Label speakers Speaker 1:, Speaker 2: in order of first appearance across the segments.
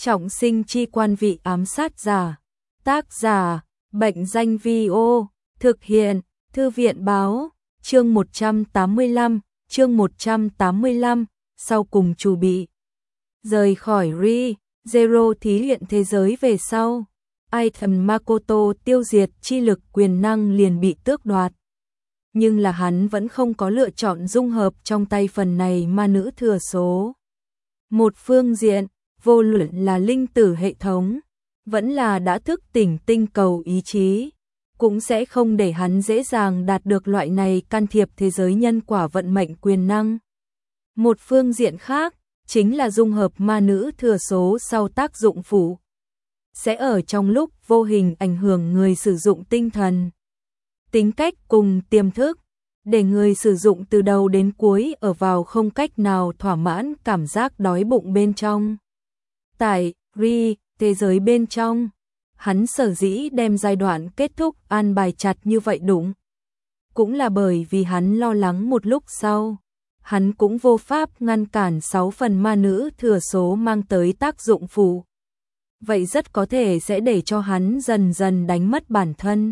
Speaker 1: Trọng sinh chi quan vị ám sát giả. Tác giả, Bệnh danh Vi-ô, thực hiện, Thư viện báo, chương 185, sau cùng chủ bị. Rời khỏi Zero thí luyện thế giới về sau, Item Makoto tiêu diệt chi lực quyền năng liền bị tước đoạt. Nhưng là hắn vẫn không có lựa chọn dung hợp trong tay phần này ma nữ thừa số. Một phương diện, vô luận là linh tử hệ thống, vẫn là đã thức tỉnh tinh cầu ý chí, cũng sẽ không để hắn dễ dàng đạt được loại này can thiệp thế giới nhân quả vận mệnh quyền năng. Một phương diện khác, chính là dung hợp ma nữ thừa số sau tác dụng phụ, sẽ ở trong lúc vô hình ảnh hưởng người sử dụng tinh thần, tính cách cùng tiềm thức, để người sử dụng từ đầu đến cuối ở vào không cách nào thỏa mãn cảm giác đói bụng bên trong. Tại thế giới bên trong, hắn sở dĩ đem giai đoạn kết thúc an bài chặt như vậy đúng. Cũng là bởi vì hắn lo lắng một lúc sau, hắn cũng vô pháp ngăn cản 6 phần ma nữ thừa số mang tới tác dụng phụ. Vậy rất có thể sẽ để cho hắn dần dần đánh mất bản thân.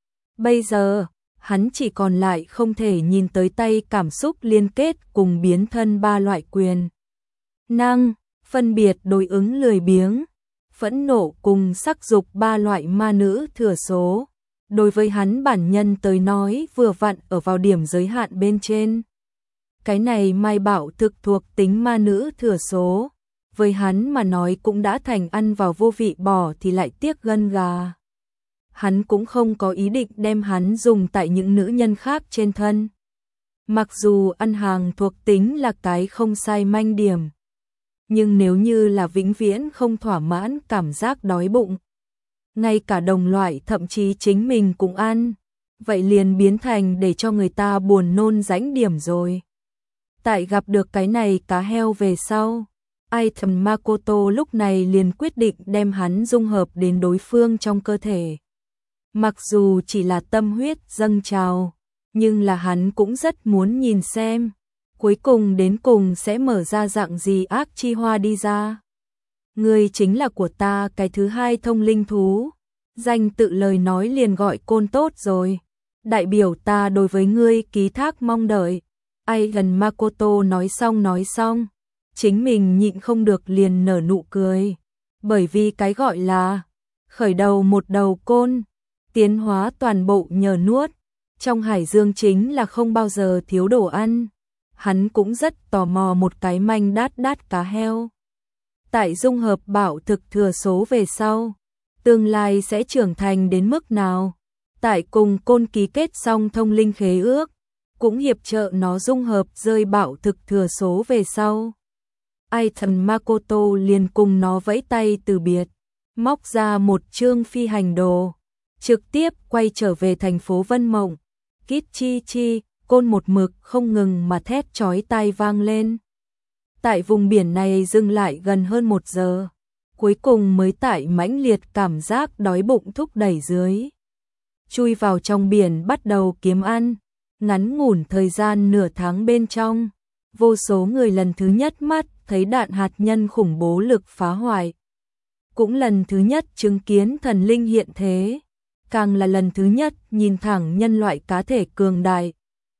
Speaker 1: Bây giờ, hắn chỉ còn lại không thể nhìn tới tay cảm xúc liên kết cùng biến thân 3 loại quyền năng, phân biệt đối ứng lười biếng, phẫn nộ cùng sắc dục 3 loại ma nữ thừa số. Đối với hắn bản nhân tới nói vừa vặn ở vào điểm giới hạn bên trên. Cái này mai bảo thực thuộc tính ma nữ thừa số, với hắn mà nói cũng đã thành ăn vào vô vị bỏ thì lại tiếc gân gà. Hắn cũng không có ý định đem hắn dùng tại những nữ nhân khác trên thân. Mặc dù ăn hàng thuộc tính là cái không sai manh điểm, nhưng nếu như là vĩnh viễn không thỏa mãn cảm giác đói bụng, ngay cả đồng loại thậm chí chính mình cũng ăn, vậy liền biến thành để cho người ta buồn nôn rãnh điểm rồi. Tại gặp được cái này cá heo về sau, Item Makoto lúc này liền quyết định đem hắn dung hợp đến đối phương trong cơ thể. Mặc dù chỉ là tâm huyết dâng trào, nhưng là hắn cũng rất muốn nhìn xem, cuối cùng đến cùng sẽ mở ra dạng gì ác chi hoa đi ra. Ngươi chính là của ta cái thứ hai thông linh thú, danh tự lời nói liền gọi côn tốt rồi, đại biểu ta đối với ngươi ký thác mong đợi. Aigen Makoto nói xong, chính mình nhịn không được liền nở nụ cười, bởi vì cái gọi là khởi đầu một đầu côn, tiến hóa toàn bộ nhờ nuốt, trong hải dương chính là không bao giờ thiếu đồ ăn. Hắn cũng rất tò mò một cái manh đát cá heo. Tại dung hợp bảo thực thừa số về sau, tương lai sẽ trưởng thành đến mức nào? Tại cùng côn ký kết xong thông linh khế ước, cũng hiệp trợ nó dung hợp rơi bảo thực thừa số về sau. Item Makoto liền cùng nó vẫy tay từ biệt, móc ra một chương phi hành đồ, trực tiếp quay trở về thành phố Vân Mộng. Kichichi, côn một mực không ngừng mà thét chói tai vang lên. Tại vùng biển này dừng lại gần hơn 1 giờ, cuối cùng mới tại mãnh liệt cảm giác đói bụng thúc đẩy dưới, chui vào trong biển bắt đầu kiếm ăn. Ngắn ngủn thời gian nửa tháng bên trong, vô số người lần thứ nhất mắt thấy đạn hạt nhân khủng bố lực phá hoại, cũng lần thứ nhất chứng kiến thần linh hiện thế, càng là lần thứ nhất nhìn thẳng nhân loại cá thể cường đại.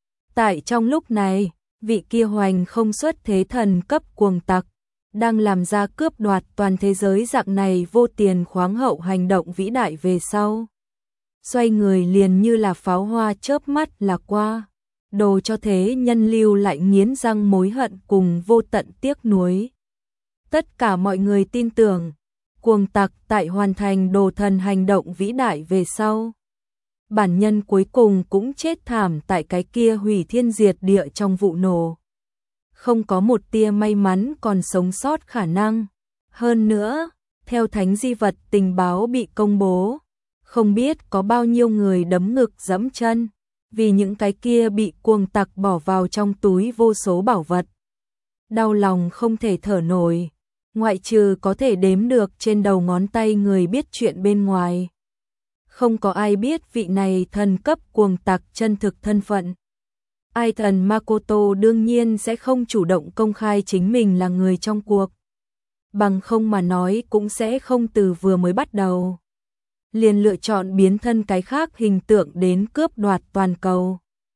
Speaker 1: Tại trong lúc này, vị kia hoành không xuất thế thần cấp cuồng tặc, đang làm ra cướp đoạt toàn thế giới dạng này vô tiền khoáng hậu hành động vĩ đại về sau. Xoay người liền như là pháo hoa chớp mắt là qua, đồ cho thế nhân lưu lại nghiến răng mối hận cùng vô tận tiếc nuối. Tất cả mọi người tin tưởng, cuồng tặc tại hoàn thành đồ thần hành động vĩ đại về sau, bản nhân cuối cùng cũng chết thảm tại cái kia hủy thiên diệt địa trong vụ nổ. Không có một tia may mắn còn sống sót khả năng. Hơn nữa, theo thánh di vật tình báo bị công bố, không biết có bao nhiêu người đấm ngực giẫm chân, vì những cái kia bị cuồng tặc bỏ vào trong túi vô số bảo vật. Đau lòng không thể thở nổi, ngoại trừ có thể đếm được trên đầu ngón tay người biết chuyện bên ngoài. Không có ai biết vị này thần cấp cuồng tặc chân thực thân phận. Item Makoto đương nhiên sẽ không chủ động công khai chính mình là người trong cuộc. bằng không mà nói cũng sẽ không từ vừa mới bắt đầu liền lựa chọn biến thân cái khác hình tượng đến cướp đoạt toàn cầu.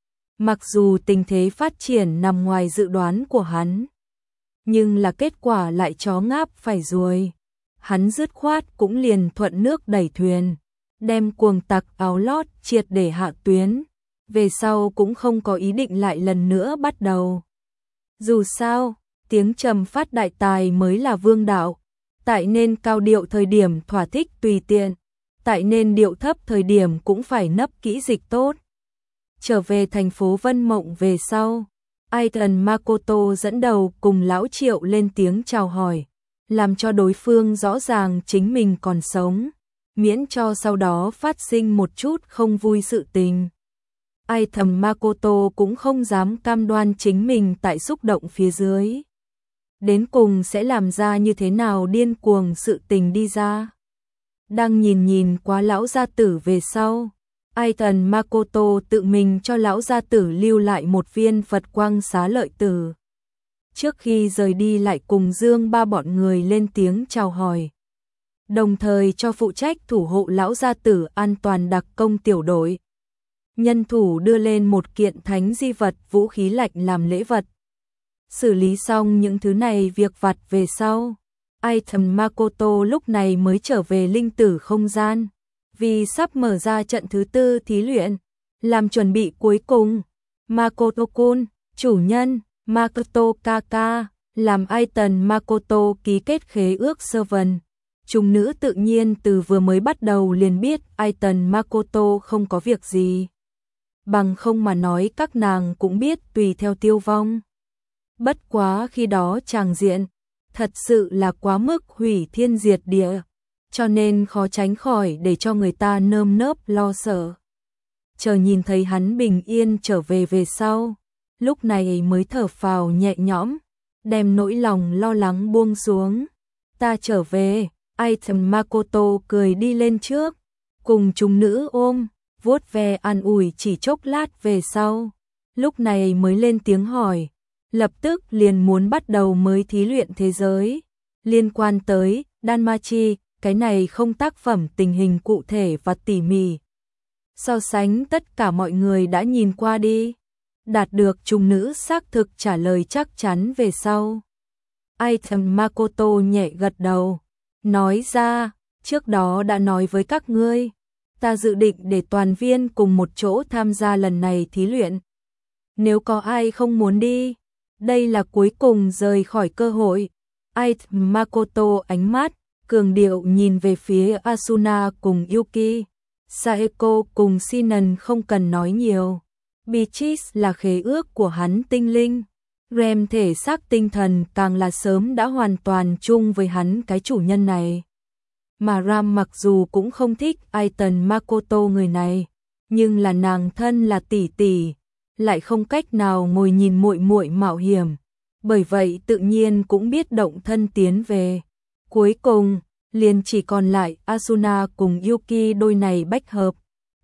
Speaker 1: Mặc dù tình thế phát triển nằm ngoài dự đoán của hắn, nhưng là kết quả lại chó ngáp phải ruồi. Hắn dứt khoát cũng liền thuận nước đẩy thuyền, đem cuồng tặc áo lót triệt để hạ tuyến, về sau cũng không có ý định lại lần nữa bắt đầu. Dù sao, tiếng trầm phát đại tài mới là vương đạo, tại nên cao điệu thời điểm thỏa thích tùy tiện, tại nên điệu thấp thời điểm cũng phải nấp kỹ dịch tốt. Trở về thành phố Vân Mộng về sau, Aiton Makoto dẫn đầu cùng lão Triệu lên tiếng chào hỏi, làm cho đối phương rõ ràng chính mình còn sống, miễn cho sau đó phát sinh một chút không vui sự tình. Aiton Makoto cũng không dám cam đoan chính mình tại xúc động phía dưới đến cùng sẽ làm ra như thế nào điên cuồng sự tình đi ra. Đang nhìn qua lão gia tử về sau, Aiton Makoto tự mình cho lão gia tử lưu lại một viên Phật quang xá lợi tử. Trước khi rời đi lại cùng Dương Ba bọn người lên tiếng chào hỏi, đồng thời cho phụ trách thủ hộ lão gia tử an toàn đặc công tiểu đội. Nhân thủ đưa lên một kiện thánh di vật vũ khí lạnh làm lễ vật. Xử lý xong những thứ này việc vặt về sau, Aiton Makoto lúc này mới trở về linh tử không gian, vì sắp mở ra trận thứ 4 thí luyện, làm chuẩn bị cuối cùng. Makoto-kun, chủ nhân, Makoto Kaka, làm Aiton Makoto ký kết khế ước servant. Chúng nữ tự nhiên từ vừa mới bắt đầu liền biết Aiton Makoto không có việc gì. Bằng không mà nói các nàng cũng biết tùy theo tiêu vong. Bất quá khi đó tràng diện, thật sự là quá mức hủy thiên diệt địa, cho nên khó tránh khỏi để cho người ta nơm nớp lo sợ. Chờ nhìn thấy hắn bình yên trở về sau, lúc này mới thở phào nhẹ nhõm, đem nỗi lòng lo lắng buông xuống. Ta trở về, Aiton Makoto cười đi lên trước, cùng chúng nữ ôm, vuốt ve an ủi chỉ chốc lát về sau, lúc này mới lên tiếng hỏi, lập tức liền muốn bắt đầu mới thí luyện thế giới, liên quan tới Danmachi, cái này không tác phẩm tình hình cụ thể và tỉ mỉ. So sánh tất cả mọi người đã nhìn qua đi, đạt được chúng nữ xác thực trả lời chắc chắn về sau. Aiton Makoto nhẹ gật đầu, nói ra, trước đó đã nói với các ngươi, ta dự định để toàn viên cùng một chỗ tham gia lần này thí luyện. Nếu có ai không muốn đi, đây là cuối cùng rời khỏi cơ hội. Aiton Makoto ánh mắt cường điệu nhìn về phía Asuna cùng Yuki. Saeko cùng Shinon không cần nói nhiều. Beatrice là khế ước của hắn tinh linh. Rem thể xác tinh thần càng là sớm đã hoàn toàn chung với hắn cái chủ nhân này. Mà Ram mặc dù cũng không thích Aiton Makoto người này, nhưng là nàng thân là tỷ tỷ, lại không cách nào ngồi nhìn muội muội mạo hiểm, bởi vậy tự nhiên cũng biết động thân tiến về. Cuối cùng, liền chỉ còn lại Asuna cùng Yuki đôi này bách hợp.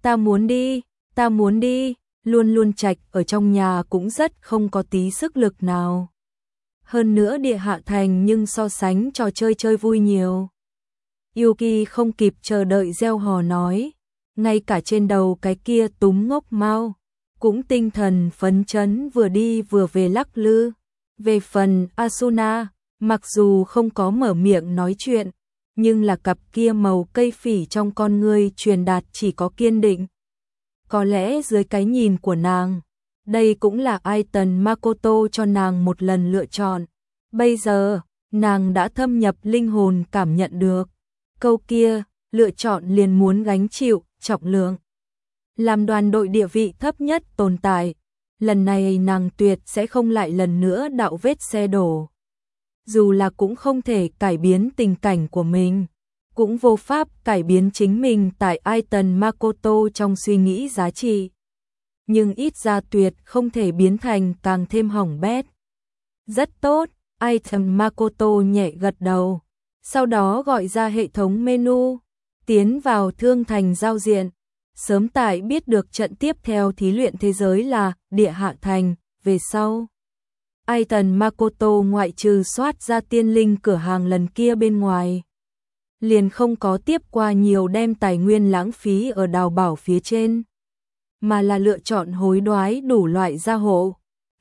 Speaker 1: Ta muốn đi, luôn luôn trạch ở trong nhà cũng rất không có tí sức lực nào. Hơn nữa địa hạ thành nhưng so sánh trò chơi vui nhiều. Yuki không kịp chờ đợi gieo hò nói, ngay cả trên đầu cái kia túm ngốc mau, cũng tinh thần phấn chấn vừa đi vừa về lắc lư. Về phần Asuna, mặc dù không có mở miệng nói chuyện, nhưng là cặp kia màu cây phỉ trong con ngươi truyền đạt chỉ có kiên định. Có lẽ dưới cái nhìn của nàng, đây cũng là Aiton Makoto cho nàng một lần lựa chọn. Bây giờ, nàng đã thâm nhập linh hồn cảm nhận được. Câu kia, lựa chọn liền muốn gánh chịu, trọng lượng. Làm đoàn đội địa vị thấp nhất tồn tại, lần này nàng tuyệt sẽ không lại lần nữa đạo vết xe đổ. Dù là cũng không thể cải biến tình cảnh của mình, cũng vô pháp cải biến chính mình tại Aiton Makoto trong suy nghĩ giá trị. Nhưng ít ra tuyệt không thể biến thành càng thêm hỏng bét. Rất tốt, Aiton Makoto nhẹ gật đầu, sau đó gọi ra hệ thống menu, tiến vào thương thành giao diện. Sớm tại biết được trận tiếp theo thí luyện thế giới là địa hạ thành, về sau Aiton Makoto ngoại trừ soát ra tiên linh cửa hàng lần kia bên ngoài, liền không có tiếp qua nhiều đem tài nguyên lãng phí ở đào bảo phía trên, mà là lựa chọn hối đoái đủ loại gia hộ.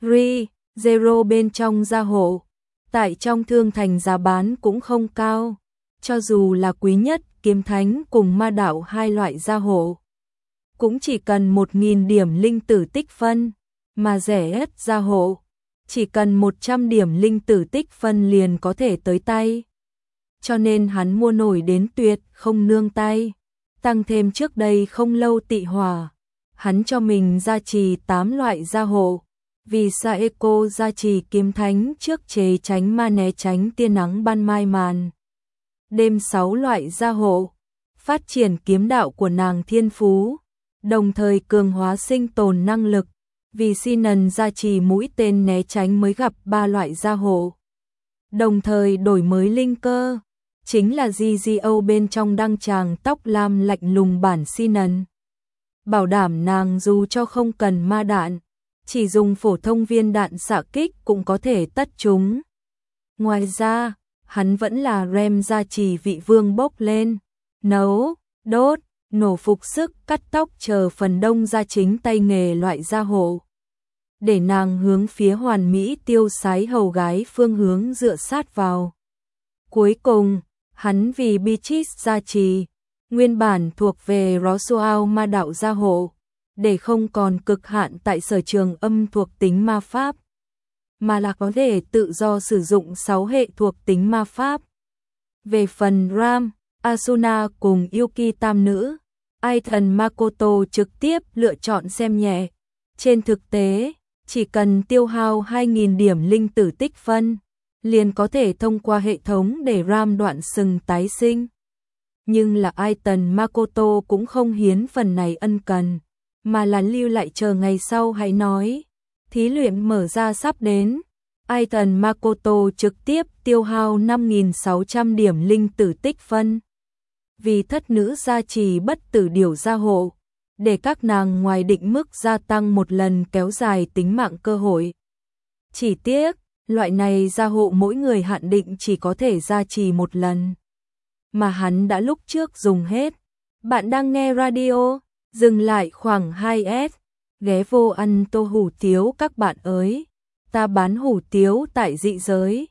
Speaker 1: Zero bên trong gia hộ, tại trong thương thành giá bán cũng không cao, cho dù là quý nhất kiếm thánh cùng ma đạo hai loại gia hộ, cũng chỉ cần 1.000 điểm linh tử tích phân, mà rẻ nhất gia hộ, chỉ cần 100 điểm linh tử tích phân liền có thể tới tay. Cho nên hắn mua nổi đến tuyệt không nương tay, tăng thêm trước đây không lâu tị hỏa, hắn cho mình gia trì 8 loại gia hộ, vì Saeko gia trì kiếm thánh trước chế tránh ma né tránh tia nắng ban mai màn. Đêm 6 loại gia hộ, phát triển kiếm đạo của nàng thiên phú, đồng thời cường hóa sinh tồn năng lực, vì Sinan gia trì mũi tên né tránh mới gặp 3 loại gia hộ. Đồng thời đổi mới linh cơ, chính là GGO bên trong đăng tràng tóc lam lạnh lùng bản Sinan. Bảo đảm nàng dù cho không cần ma đạn, chỉ dùng phổ thông viên đạn xạ kích cũng có thể tất chúng. Ngoài ra, hắn vẫn là rem gia trì vị vương bốc lên, nấu, đốt, nổ phục sức, cắt tóc chờ phần đông gia chính tay nghề loại gia hộ. Để nàng hướng phía hoàn mỹ tiêu sái hầu gái phương hướng dựa sát vào. Cuối cùng, hắn vì Beatrice gia trì, nguyên bản thuộc về Roswell ma đạo gia hộ, để không còn cực hạn tại sở trường âm thuộc tính ma pháp, mà là có thể tự do sử dụng 6 hệ thuộc tính ma pháp. Về phần Ram, Asuna cùng Yuki tam nữ, Aiton Makoto trực tiếp lựa chọn xem nhẹ. Trên thực tế, chỉ cần tiêu hao 2.000 điểm linh tử tích phân, liền có thể thông qua hệ thống để Ram đoạn sừng tái sinh. Nhưng là Aiton Makoto cũng không hiến phần này ân cần, mà là lưu lại chờ ngày sau hãy nói. Thí luyện mở ra sắp đến, Aiton Makoto trực tiếp tiêu hao 5.600 điểm linh tử tích phân. Vì thất nữ gia trì bất tử điều gia hộ, để các nàng ngoài định mức gia tăng một lần kéo dài tính mạng cơ hội. Chỉ tiếc, loại này gia hộ mỗi người hạn định chỉ có thể gia trì một lần, mà hắn đã lúc trước dùng hết. Bạn đang nghe radio, dừng lại khoảng 2S, ghé vô ăn tô hủ tiếu các bạn ơi. Ta bán hủ tiếu tại dị giới.